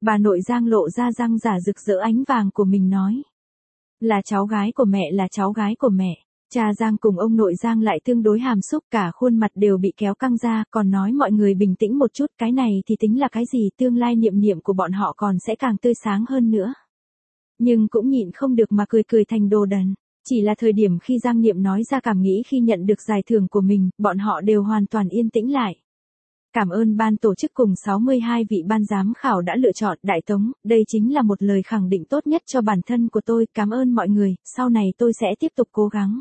Bà nội Giang lộ ra răng giả rực rỡ ánh vàng của mình nói. Là cháu gái của mẹ, là cháu gái của mẹ. Cha Giang cùng ông nội Giang lại tương đối hàm xúc, cả khuôn mặt đều bị kéo căng ra, còn nói mọi người bình tĩnh một chút, cái này thì tính là cái gì, tương lai Niệm Niệm của bọn họ còn sẽ càng tươi sáng hơn nữa. Nhưng cũng nhịn không được mà cười cười thành đồ đần. Chỉ là thời điểm khi Giang Niệm nói ra cảm nghĩ khi nhận được giải thưởng của mình, bọn họ đều hoàn toàn yên tĩnh lại. Cảm ơn ban tổ chức cùng 62 vị ban giám khảo đã lựa chọn Đại Tống, đây chính là một lời khẳng định tốt nhất cho bản thân của tôi, cảm ơn mọi người, sau này tôi sẽ tiếp tục cố gắng.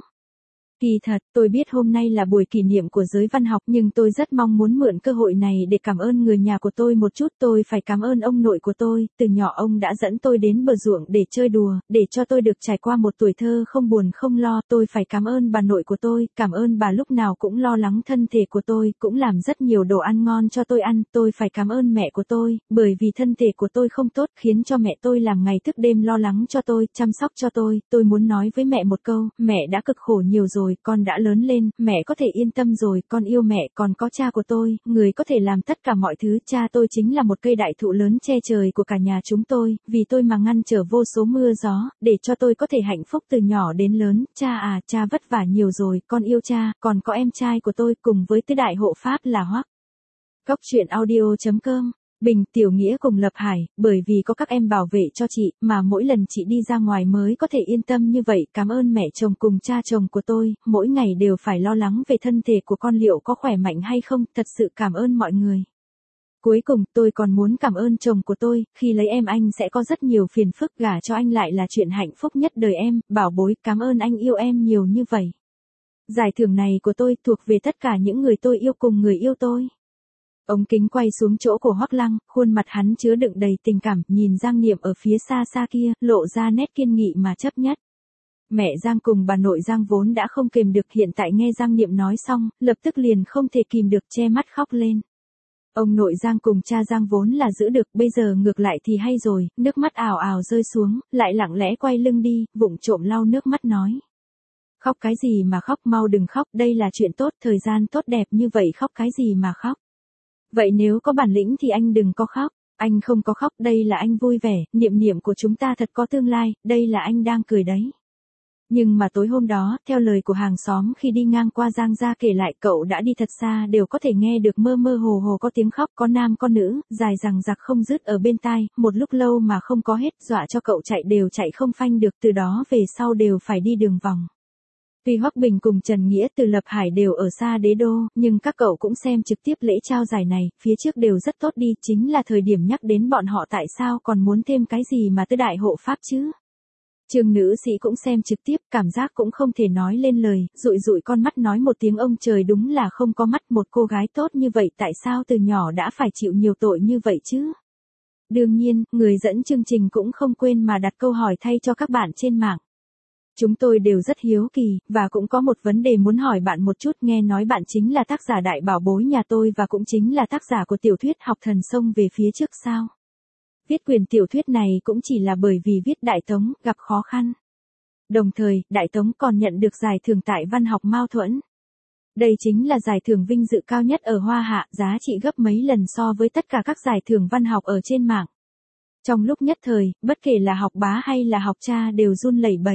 Kỳ thật, tôi biết hôm nay là buổi kỷ niệm của giới văn học nhưng tôi rất mong muốn mượn cơ hội này để cảm ơn người nhà của tôi một chút. Tôi phải cảm ơn ông nội của tôi, từ nhỏ ông đã dẫn tôi đến bờ ruộng để chơi đùa, để cho tôi được trải qua một tuổi thơ không buồn không lo. Tôi phải cảm ơn bà nội của tôi, cảm ơn bà lúc nào cũng lo lắng thân thể của tôi, cũng làm rất nhiều đồ ăn ngon cho tôi ăn. Tôi phải cảm ơn mẹ của tôi, bởi vì thân thể của tôi không tốt khiến cho mẹ tôi làm ngày thức đêm lo lắng cho tôi, chăm sóc cho tôi. Tôi muốn nói với mẹ một câu, mẹ đã cực khổ nhiều rồi, con đã lớn lên, mẹ có thể yên tâm rồi, con yêu mẹ. Còn có cha của tôi, người có thể làm tất cả mọi thứ, cha tôi chính là một cây đại thụ lớn che trời của cả nhà chúng tôi, vì tôi mà ngăn trở vô số mưa gió, để cho tôi có thể hạnh phúc từ nhỏ đến lớn. Cha à, cha vất vả nhiều rồi, con yêu cha. Còn có em trai của tôi cùng với tứ đại hộ pháp là Hoắc. Cóc truyện audio.com Bình, Tiểu Nghĩa cùng Lập Hải, bởi vì có các em bảo vệ cho chị, mà mỗi lần chị đi ra ngoài mới có thể yên tâm như vậy. Cảm ơn mẹ chồng cùng cha chồng của tôi, mỗi ngày đều phải lo lắng về thân thể của con liệu có khỏe mạnh hay không, thật sự cảm ơn mọi người. Cuối cùng, tôi còn muốn cảm ơn chồng của tôi, khi lấy em anh sẽ có rất nhiều phiền phức, gả cho anh lại là chuyện hạnh phúc nhất đời em, bảo bối, cảm ơn anh yêu em nhiều như vậy. Giải thưởng này của tôi thuộc về tất cả những người tôi yêu cùng người yêu tôi. Ống kính quay xuống chỗ của Hoắc Lăng, khuôn mặt hắn chứa đựng đầy tình cảm, nhìn Giang Niệm ở phía xa xa kia, lộ ra nét kiên nghị mà chấp nhất. Mẹ Giang cùng bà nội Giang vốn đã không kềm được, hiện tại nghe Giang Niệm nói xong, lập tức liền không thể kìm được che mắt khóc lên. Ông nội Giang cùng cha Giang vốn là giữ được, bây giờ ngược lại thì hay rồi, nước mắt ào ào rơi xuống, lại lặng lẽ quay lưng đi, vụng trộm lau nước mắt nói. Khóc cái gì mà khóc, mau đừng khóc, đây là chuyện tốt, thời gian tốt đẹp như vậy khóc cái gì mà khóc. Vậy nếu có bản lĩnh thì anh đừng có khóc, anh không có khóc, đây là anh vui vẻ, Niệm Niệm của chúng ta thật có tương lai, đây là anh đang cười đấy. Nhưng mà tối hôm đó, theo lời của hàng xóm khi đi ngang qua Giang gia kể lại, cậu đã đi thật xa đều có thể nghe được mơ mơ hồ hồ có tiếng khóc, có nam có nữ, dài dằng dặc không dứt ở bên tai, một lúc lâu mà không có hết, dọa cho cậu chạy đều chạy không phanh được, từ đó về sau đều phải đi đường vòng. Tuy Hoắc Bình cùng Trần Nghĩa từ Lập Hải đều ở xa đế đô, nhưng các cậu cũng xem trực tiếp lễ trao giải này, phía trước đều rất tốt đi, chính là thời điểm nhắc đến bọn họ tại sao còn muốn thêm cái gì mà tứ đại hộ pháp chứ. Trường nữ sĩ cũng xem trực tiếp, cảm giác cũng không thể nói lên lời, dụi dụi con mắt nói một tiếng ông trời đúng là không có mắt, một cô gái tốt như vậy tại sao từ nhỏ đã phải chịu nhiều tội như vậy chứ. Đương nhiên, người dẫn chương trình cũng không quên mà đặt câu hỏi thay cho các bạn trên mạng. Chúng tôi đều rất hiếu kỳ, và cũng có một vấn đề muốn hỏi bạn một chút, nghe nói bạn chính là tác giả đại bảo bối nhà tôi và cũng chính là tác giả của tiểu thuyết Học Thần Sông về phía trước sao? Viết quyền tiểu thuyết này cũng chỉ là bởi vì viết Đại Tống gặp khó khăn. Đồng thời, Đại Tống còn nhận được giải thưởng tại văn học Mao Thuẫn. Đây chính là giải thưởng vinh dự cao nhất ở Hoa Hạ, giá trị gấp mấy lần so với tất cả các giải thưởng văn học ở trên mạng. Trong lúc nhất thời, bất kể là học bá hay là học cha đều run lẩy bẩy.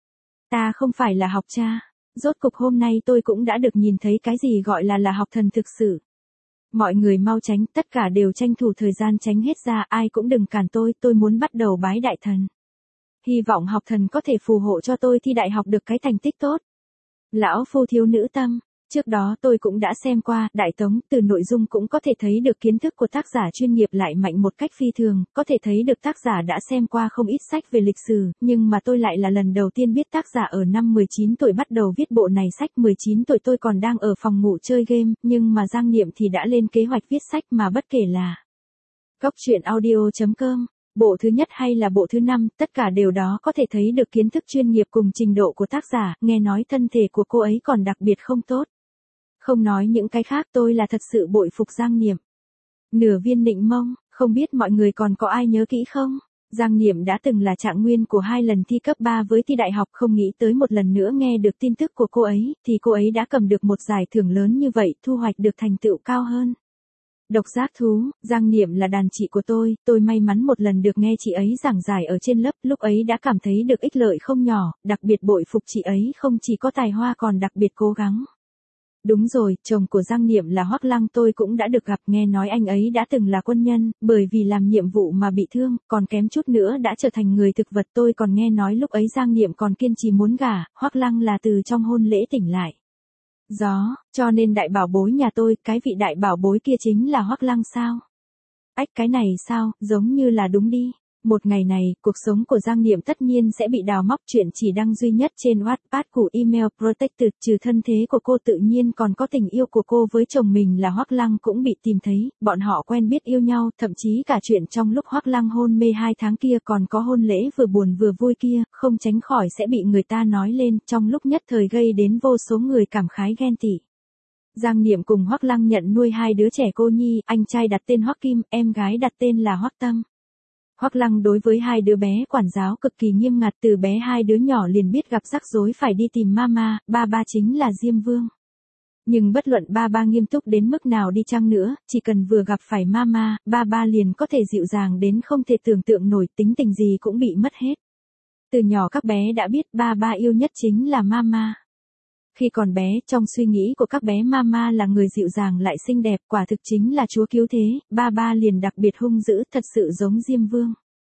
Ta không phải là học cha. Rốt cục hôm nay tôi cũng đã được nhìn thấy cái gì gọi là học thần thực sự. Mọi người mau tránh, tất cả đều tranh thủ thời gian tránh hết ra, ai cũng đừng cản tôi muốn bắt đầu bái đại thần. Hy vọng học thần có thể phù hộ cho tôi thi đại học được cái thành tích tốt. Lão phu thiếu nữ tâm. Trước đó tôi cũng đã xem qua, Đại Tống, từ nội dung cũng có thể thấy được kiến thức của tác giả chuyên nghiệp lại mạnh một cách phi thường, có thể thấy được tác giả đã xem qua không ít sách về lịch sử, nhưng mà tôi lại là lần đầu tiên biết tác giả ở năm 19 tuổi bắt đầu viết bộ này sách. 19 tuổi tôi còn đang ở phòng ngủ chơi game, nhưng mà Giang Niệm thì đã lên kế hoạch viết sách mà bất kể là Cóc truyện audio.com. Bộ thứ nhất hay là bộ thứ 5, tất cả đều đó có thể thấy được kiến thức chuyên nghiệp cùng trình độ của tác giả, nghe nói thân thể của cô ấy còn đặc biệt không tốt. Không nói những cái khác, tôi là thật sự bội phục Giang Niệm. Nửa viên nịnh mông, không biết mọi người còn có ai nhớ kỹ không? Giang Niệm đã từng là trạng nguyên của 2 lần thi cấp 3 với thi đại học, không nghĩ tới một lần nữa nghe được tin tức của cô ấy, thì cô ấy đã cầm được một giải thưởng lớn như vậy, thu hoạch được thành tựu cao hơn. Độc giác thú, Giang Niệm là đàn chị của tôi may mắn một lần được nghe chị ấy giảng giải ở trên lớp, lúc ấy đã cảm thấy được ích lợi không nhỏ, đặc biệt bội phục chị ấy không chỉ có tài hoa còn đặc biệt cố gắng. Đúng rồi, chồng của Giang Niệm là Hoắc Lăng tôi cũng đã được gặp, nghe nói anh ấy đã từng là quân nhân, bởi vì làm nhiệm vụ mà bị thương, còn kém chút nữa đã trở thành người thực vật. Tôi còn nghe nói lúc ấy Giang Niệm còn kiên trì muốn gả, Hoắc Lăng là từ trong hôn lễ tỉnh lại. Cho nên đại bảo bối nhà tôi, cái vị đại bảo bối kia chính là Hoắc Lăng sao? Ách, cái này sao, giống như là đúng đi. Một ngày này, cuộc sống của Giang Niệm tất nhiên sẽ bị đào móc. Chuyện chỉ đăng duy nhất trên Wattpad của Email Protected, trừ thân thế của cô tự nhiên còn có tình yêu của cô với chồng mình là Hoắc Lăng cũng bị tìm thấy, bọn họ quen biết yêu nhau, thậm chí cả chuyện trong lúc Hoắc Lăng hôn mê 2 tháng kia còn có hôn lễ vừa buồn vừa vui kia, không tránh khỏi sẽ bị người ta nói lên, trong lúc nhất thời gây đến vô số người cảm khái ghen tị. Giang Niệm cùng Hoắc Lăng nhận nuôi 2 đứa trẻ cô nhi, anh trai đặt tên Hoắc Kim, em gái đặt tên là Hoắc Tâm. Hoắc Lăng đối với 2 đứa bé quản giáo cực kỳ nghiêm ngặt, từ bé 2 đứa nhỏ liền biết gặp rắc rối phải đi tìm mama, ba chính là Diêm Vương. Nhưng bất luận ba nghiêm túc đến mức nào đi chăng nữa, chỉ cần vừa gặp phải mama, ba liền có thể dịu dàng đến không thể tưởng tượng nổi, tính tình gì cũng bị mất hết. Từ nhỏ các bé đã biết ba yêu nhất chính là mama. Khi còn bé, trong suy nghĩ của các bé mama là người dịu dàng lại xinh đẹp, quả thực chính là chúa cứu thế, ba liền đặc biệt hung dữ, thật sự giống Diêm Vương.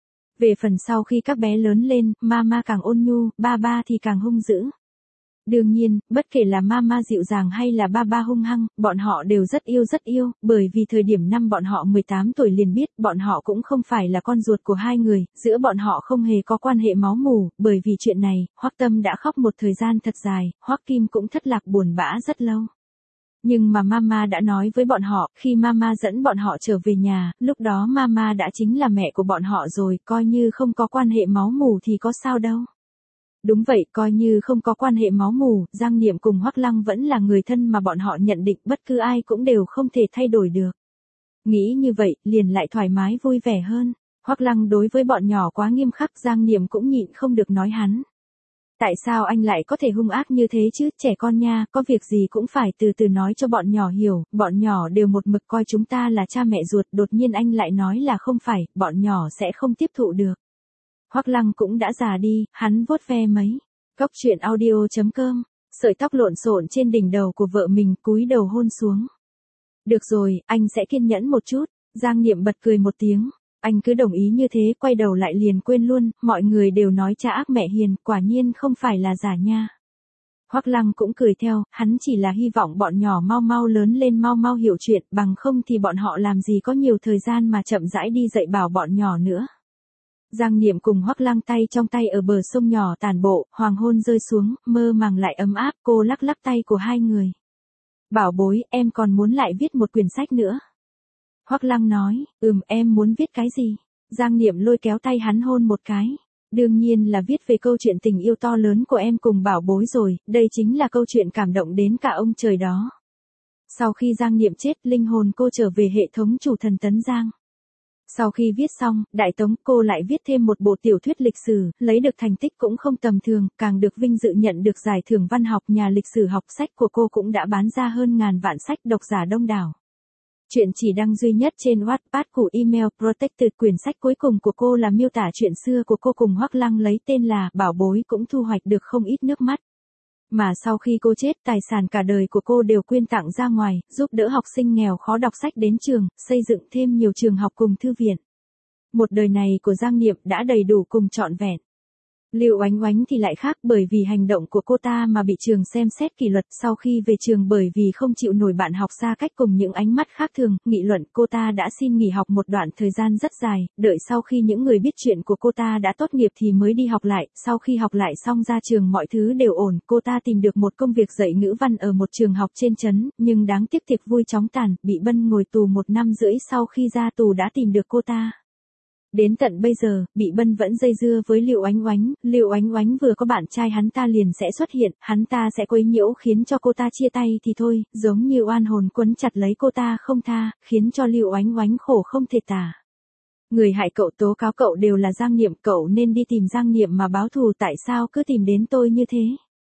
Về phần sau khi các bé lớn lên, mama càng ôn nhu, ba thì càng hung dữ. Đương nhiên, bất kể là mama dịu dàng hay là ba hung hăng, bọn họ đều rất yêu, bởi vì thời điểm năm bọn họ 18 tuổi liền biết, bọn họ cũng không phải là con ruột của 2 người, giữa bọn họ không hề có quan hệ máu mủ, bởi vì chuyện này, Hoắc Tâm đã khóc một thời gian thật dài, Hoắc Kim cũng thất lạc buồn bã rất lâu. Nhưng mà mama đã nói với bọn họ, khi mama dẫn bọn họ trở về nhà, lúc đó mama đã chính là mẹ của bọn họ rồi, coi như không có quan hệ máu mủ thì có sao đâu. Đúng vậy, coi như không có quan hệ máu mủ, Giang Niệm cùng Hoắc Lăng vẫn là người thân mà bọn họ nhận định bất cứ ai cũng đều không thể thay đổi được. Nghĩ như vậy, liền lại thoải mái vui vẻ hơn. Hoắc Lăng đối với bọn nhỏ quá nghiêm khắc, Giang Niệm cũng nhịn không được nói hắn. Tại sao anh lại có thể hung ác như thế chứ, trẻ con nha, có việc gì cũng phải từ từ nói cho bọn nhỏ hiểu, bọn nhỏ đều một mực coi chúng ta là cha mẹ ruột, đột nhiên anh lại nói là không phải, bọn nhỏ sẽ không tiếp thụ được. Hoắc Lăng cũng đã già đi, hắn vuốt ve mấy. Góc truyện audio.com, sợi tóc lộn xộn trên đỉnh đầu của vợ mình, cúi đầu hôn xuống. Được rồi, anh sẽ kiên nhẫn một chút. Giang Niệm bật cười một tiếng. Anh cứ đồng ý như thế, quay đầu lại liền quên luôn, mọi người đều nói cha ác mẹ hiền, quả nhiên không phải là giả nha. Hoắc Lăng cũng cười theo, hắn chỉ là hy vọng bọn nhỏ mau lớn lên, mau hiểu chuyện, bằng không thì bọn họ làm gì có nhiều thời gian mà chậm rãi đi dạy bảo bọn nhỏ nữa. Giang Niệm cùng Hoắc Lăng tay trong tay ở bờ sông nhỏ tản bộ, hoàng hôn rơi xuống, mơ màng lại ấm áp, cô lắc tay của 2 người. Bảo bối, em còn muốn lại viết một quyển sách nữa. Hoắc Lăng nói, em muốn viết cái gì? Giang Niệm lôi kéo tay hắn hôn một cái. Đương nhiên là viết về câu chuyện tình yêu to lớn của em cùng bảo bối rồi, đây chính là câu chuyện cảm động đến cả ông trời đó. Sau khi Giang Niệm chết, linh hồn cô trở về hệ thống chủ thần Tấn Giang. Sau khi viết xong, Đại Tống, cô lại viết thêm một bộ tiểu thuyết lịch sử, lấy được thành tích cũng không tầm thường, càng được vinh dự nhận được giải thưởng văn học. Nhà lịch sử học sách của cô cũng đã bán ra hơn ngàn vạn sách, độc giả đông đảo. Chuyện chỉ đăng duy nhất trên Wattpad của Email Protected, quyển sách cuối cùng của cô là miêu tả chuyện xưa của cô cùng Hoắc Lăng lấy tên là Bảo Bối, cũng thu hoạch được không ít nước mắt. Mà sau khi cô chết, tài sản cả đời của cô đều quyên tặng ra ngoài, giúp đỡ học sinh nghèo khó đọc sách đến trường, xây dựng thêm nhiều trường học cùng thư viện. Một đời này của Giang Niệm đã đầy đủ cùng trọn vẹn. Lưu Oánh Oánh thì lại khác, bởi vì hành động của cô ta mà bị trường xem xét kỷ luật. Sau khi về trường bởi vì không chịu nổi bạn học xa cách cùng những ánh mắt khác thường, nghị luận, cô ta đã xin nghỉ học một đoạn thời gian rất dài, đợi sau khi những người biết chuyện của cô ta đã tốt nghiệp thì mới đi học lại. Sau khi học lại xong ra trường mọi thứ đều ổn, cô ta tìm được một công việc dạy ngữ văn ở một trường học trên trấn, nhưng đáng tiếc tiệc vui chóng tàn, bị Bân ngồi tù 1 năm rưỡi. Sau khi ra tù đã tìm được cô ta. Đến tận bây giờ, Bị Bân vẫn dây dưa với Lưu Oánh Oánh. Lưu Oánh Oánh vừa có bạn trai hắn ta liền sẽ xuất hiện, hắn ta sẽ quấy nhiễu khiến cho cô ta chia tay thì thôi, giống như oan hồn quấn chặt lấy cô ta không tha, khiến cho Lưu Oánh Oánh khổ không thể tả. Người hại cậu tố cáo cậu đều là Giang Niệm, cậu nên đi tìm Giang Niệm mà báo thù, tại sao cứ tìm đến tôi như thế?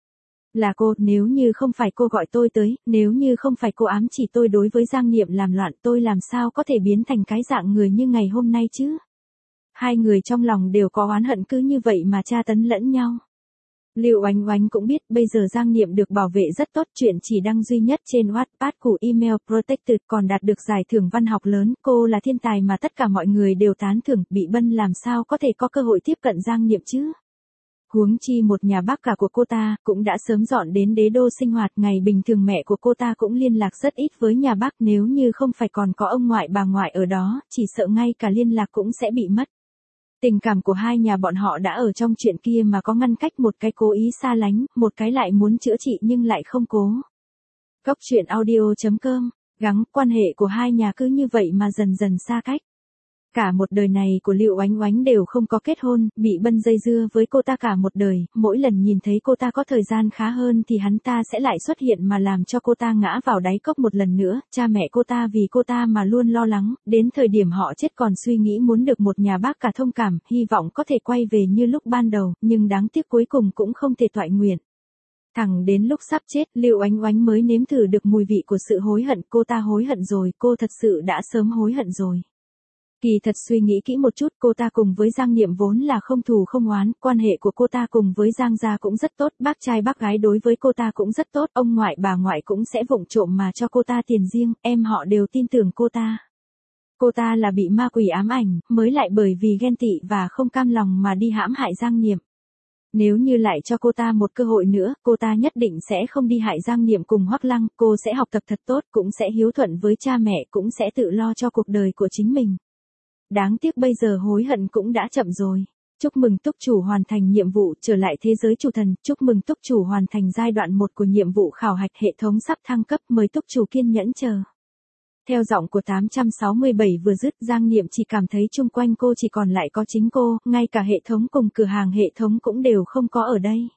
Là cô, nếu như không phải cô gọi tôi tới, nếu như không phải cô ám chỉ tôi đối với Giang Niệm làm loạn, tôi làm sao có thể biến thành cái dạng người như ngày hôm nay chứ? Hai người trong lòng đều có oán hận cứ như vậy mà tra tấn lẫn nhau. Lưu Oánh Oánh cũng biết bây giờ Giang Niệm được bảo vệ rất tốt, chuyện chỉ đăng duy nhất trên Wattpad của Email Protected còn đạt được giải thưởng văn học lớn, cô là thiên tài mà tất cả mọi người đều tán thưởng, Bị Bân làm sao có thể có cơ hội tiếp cận Giang Niệm chứ? Huống chi một nhà bác cả của cô ta cũng đã sớm dọn đến đế đô sinh hoạt, ngày bình thường mẹ của cô ta cũng liên lạc rất ít với nhà bác, nếu như không phải còn có ông ngoại bà ngoại ở đó, chỉ sợ ngay cả liên lạc cũng sẽ bị mất. Tình cảm của hai nhà bọn họ đã ở trong chuyện kia mà có ngăn cách, một cái cố ý xa lánh, một cái lại muốn chữa trị nhưng lại không cố. Góc truyện audio.com, gắng quan hệ của hai nhà cứ như vậy mà dần dần xa cách. Cả một đời này của Lưu Oánh Oánh đều không có kết hôn, Bị Bân dây dưa với cô ta cả một đời, mỗi lần nhìn thấy cô ta có thời gian khá hơn thì hắn ta sẽ lại xuất hiện mà làm cho cô ta ngã vào đáy cốc một lần nữa, cha mẹ cô ta vì cô ta mà luôn lo lắng, đến thời điểm họ chết còn suy nghĩ muốn được một nhà bác cả thông cảm, hy vọng có thể quay về như lúc ban đầu, nhưng đáng tiếc cuối cùng cũng không thể toại nguyện. Thẳng đến lúc sắp chết, Lưu Oánh Oánh mới nếm thử được mùi vị của sự hối hận, cô ta hối hận rồi, cô thật sự đã sớm hối hận rồi. Kỳ thật suy nghĩ kỹ một chút, cô ta cùng với Giang Niệm vốn là không thù không oán, quan hệ của cô ta cùng với Giang gia cũng rất tốt, bác trai bác gái đối với cô ta cũng rất tốt, ông ngoại bà ngoại cũng sẽ vụng trộm mà cho cô ta tiền riêng, em họ đều tin tưởng cô ta. Cô ta là bị ma quỷ ám ảnh, mới lại bởi vì ghen tị và không cam lòng mà đi hãm hại Giang Niệm. Nếu như lại cho cô ta một cơ hội nữa, cô ta nhất định sẽ không đi hại Giang Niệm cùng Hoắc Lăng, cô sẽ học tập thật tốt, cũng sẽ hiếu thuận với cha mẹ, cũng sẽ tự lo cho cuộc đời của chính mình. Đáng tiếc bây giờ hối hận cũng đã chậm rồi. Chúc mừng túc chủ hoàn thành nhiệm vụ trở lại thế giới chủ thần, chúc mừng túc chủ hoàn thành giai đoạn 1 của nhiệm vụ khảo hạch, hệ thống sắp thăng cấp, mời túc chủ kiên nhẫn chờ. Theo giọng của 867 vừa dứt, Giang Niệm chỉ cảm thấy chung quanh cô chỉ còn lại có chính cô, ngay cả hệ thống cùng cửa hàng hệ thống cũng đều không có ở đây.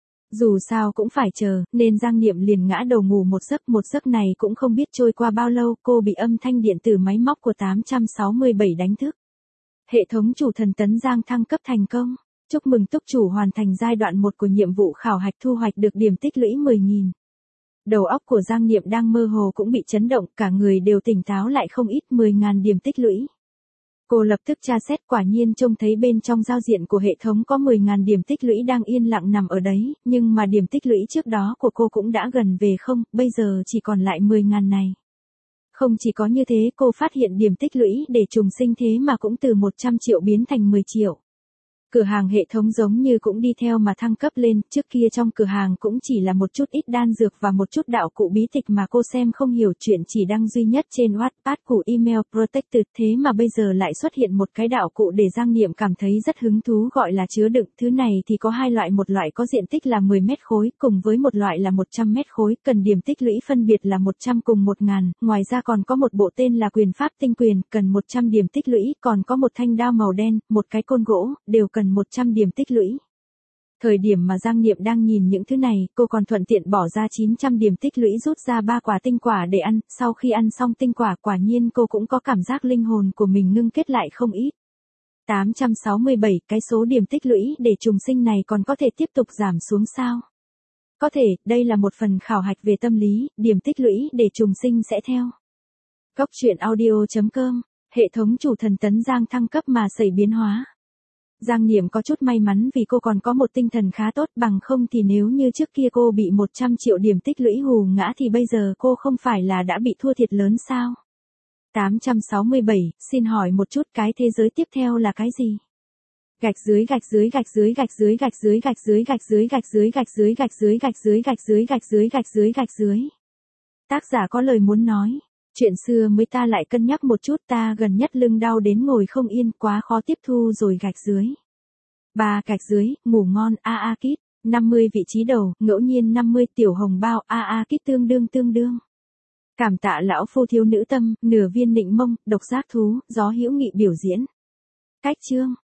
Dù sao cũng phải chờ, nên Giang Niệm liền ngã đầu ngủ một giấc này cũng không biết trôi qua bao lâu, cô bị âm thanh điện tử máy móc của 867 đánh thức. Hệ thống chủ thần tấn Giang thăng cấp thành công. Chúc mừng túc chủ hoàn thành giai đoạn 1 của nhiệm vụ khảo hạch, thu hoạch được điểm tích lũy 10.000. Đầu óc của Giang Niệm đang mơ hồ cũng bị chấn động, cả người đều tỉnh táo lại không ít, 10.000 điểm tích lũy. Cô lập tức tra xét, quả nhiên trông thấy bên trong giao diện của hệ thống có 10.000 điểm tích lũy đang yên lặng nằm ở đấy, nhưng mà điểm tích lũy trước đó của cô cũng đã gần về không, bây giờ chỉ còn lại 10.000 này. Không chỉ có như thế, cô phát hiện điểm tích lũy để trùng sinh thế mà cũng từ 100 triệu biến thành 10 triệu. Cửa hàng hệ thống giống như cũng đi theo mà thăng cấp lên, trước kia trong cửa hàng cũng chỉ là một chút ít đan dược và một chút đạo cụ bí tịch mà cô xem không hiểu, chuyện chỉ đăng duy nhất trên Wattpad của Email Protected, thế mà bây giờ lại xuất hiện một cái đạo cụ để Giang Niệm cảm thấy rất hứng thú, gọi là chứa đựng. Thứ này thì có hai loại, một loại có diện tích là 10 mét khối, cùng với một loại là 100 mét khối, cần điểm tích lũy phân biệt là 100 cùng 1.000, ngoài ra còn có một bộ tên là quyền pháp tinh quyền, cần 100 điểm tích lũy, còn có một thanh đao màu đen, một cái côn gỗ, đều cần 100 điểm tích lũy. Thời điểm mà Giang Niệm đang nhìn những thứ này, cô còn thuận tiện bỏ ra 900 điểm tích lũy rút ra 3 quả tinh quả để ăn, sau khi ăn xong tinh quả, quả nhiên cô cũng có cảm giác linh hồn của mình ngưng kết lại không ít. 867, cái số điểm tích lũy để trùng sinh này còn có thể tiếp tục giảm xuống sao? Có thể, đây là một phần khảo hạch về tâm lý, điểm tích lũy để trùng sinh sẽ theo. Góc truyện audio.com, hệ thống chủ thần tấn Giang thăng cấp mà xảy biến hóa. Giang Niệm có chút may mắn vì cô còn có một tinh thần khá tốt, bằng không thì nếu như trước kia cô bị 100 triệu điểm tích lũy hù ngã thì bây giờ cô không phải là đã bị thua thiệt lớn sao? 867, xin hỏi một chút, cái thế giới tiếp theo là cái gì? Gạch dưới gạch dưới gạch dưới gạch dưới gạch dưới gạch dưới gạch dưới gạch dưới gạch dưới gạch dưới gạch dưới gạch dưới gạch dưới gạch dưới gạch dưới. Tác giả có lời muốn nói. Chuyện xưa mới ta lại cân nhắc một chút, ta gần nhất lưng đau đến ngồi không yên, quá khó tiếp thu rồi. Gạch dưới. 3 gạch dưới, ngủ ngon, Kit. 50 vị trí đầu, ngẫu nhiên 50 tiểu hồng bao, Kit tương đương. Cảm tạ lão phu thiếu nữ tâm, nửa viên nịnh mông, độc giác thú, gió hữu nghị biểu diễn. Cách chương.